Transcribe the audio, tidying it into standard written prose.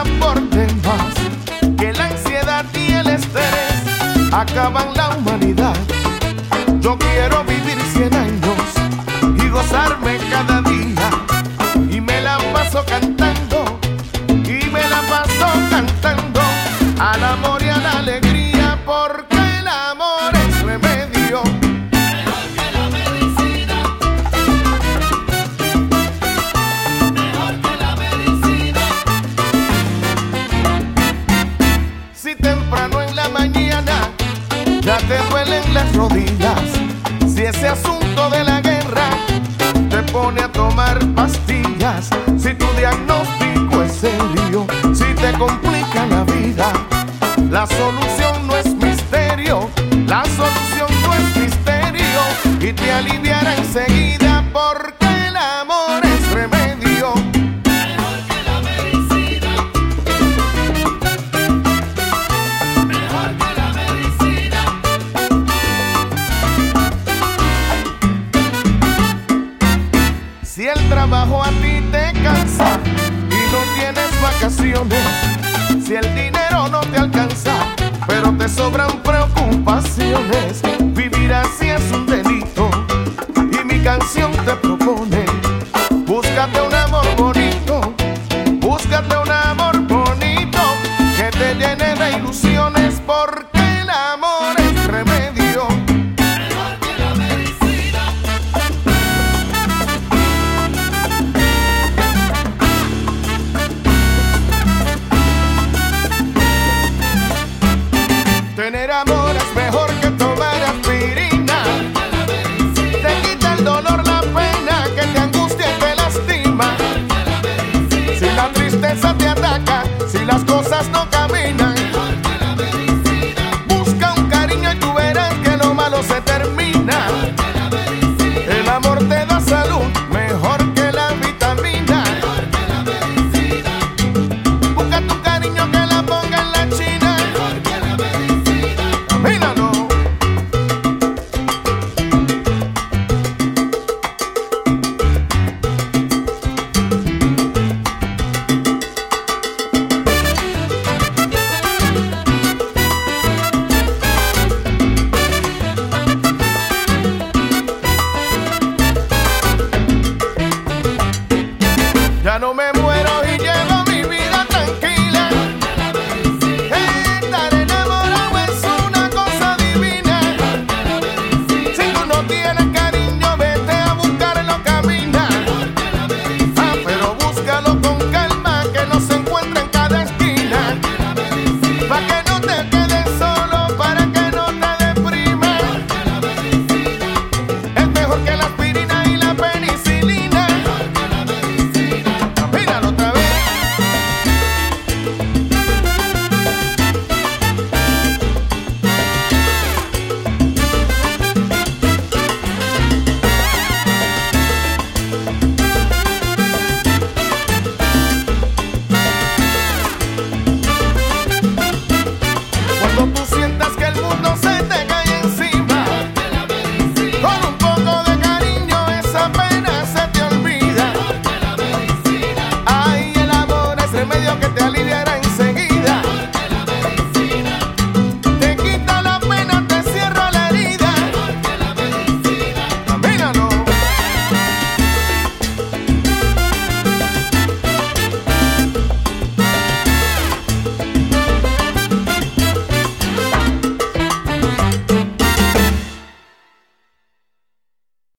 por temas que la ansiedad y el estrés acaban la humanidad. Yo quiero vivir 100 años y gozarme cada día, y me la paso cantando, y me la paso cantando al amor y a la alegría, porque el amor es remedio Mejor que la medicina. Mejor que la medicina. Si temprano en la mañana ya te duelen las rodillas, si ese asunto de la guerra te pone a tomar pastillas, si tu diagnóstico es serio, si te complica la vida, la solución no es misterio, la solución no es misterio, y te aliviará enseguida, porque el amor es remedio. Mejor que la medicina. Mejor que la medicina. Si el trabajo a ti te cansa y no tienes vacaciones, si el dinero no te alcanza, pero te sobran preocupaciones, vivir así es un delito, y mi canción te propone: búscate un amor bonito, búscate un amor bonito, que te llene de ilusiones, porque el amor es remedio. Mejor que la medicina. Tener amor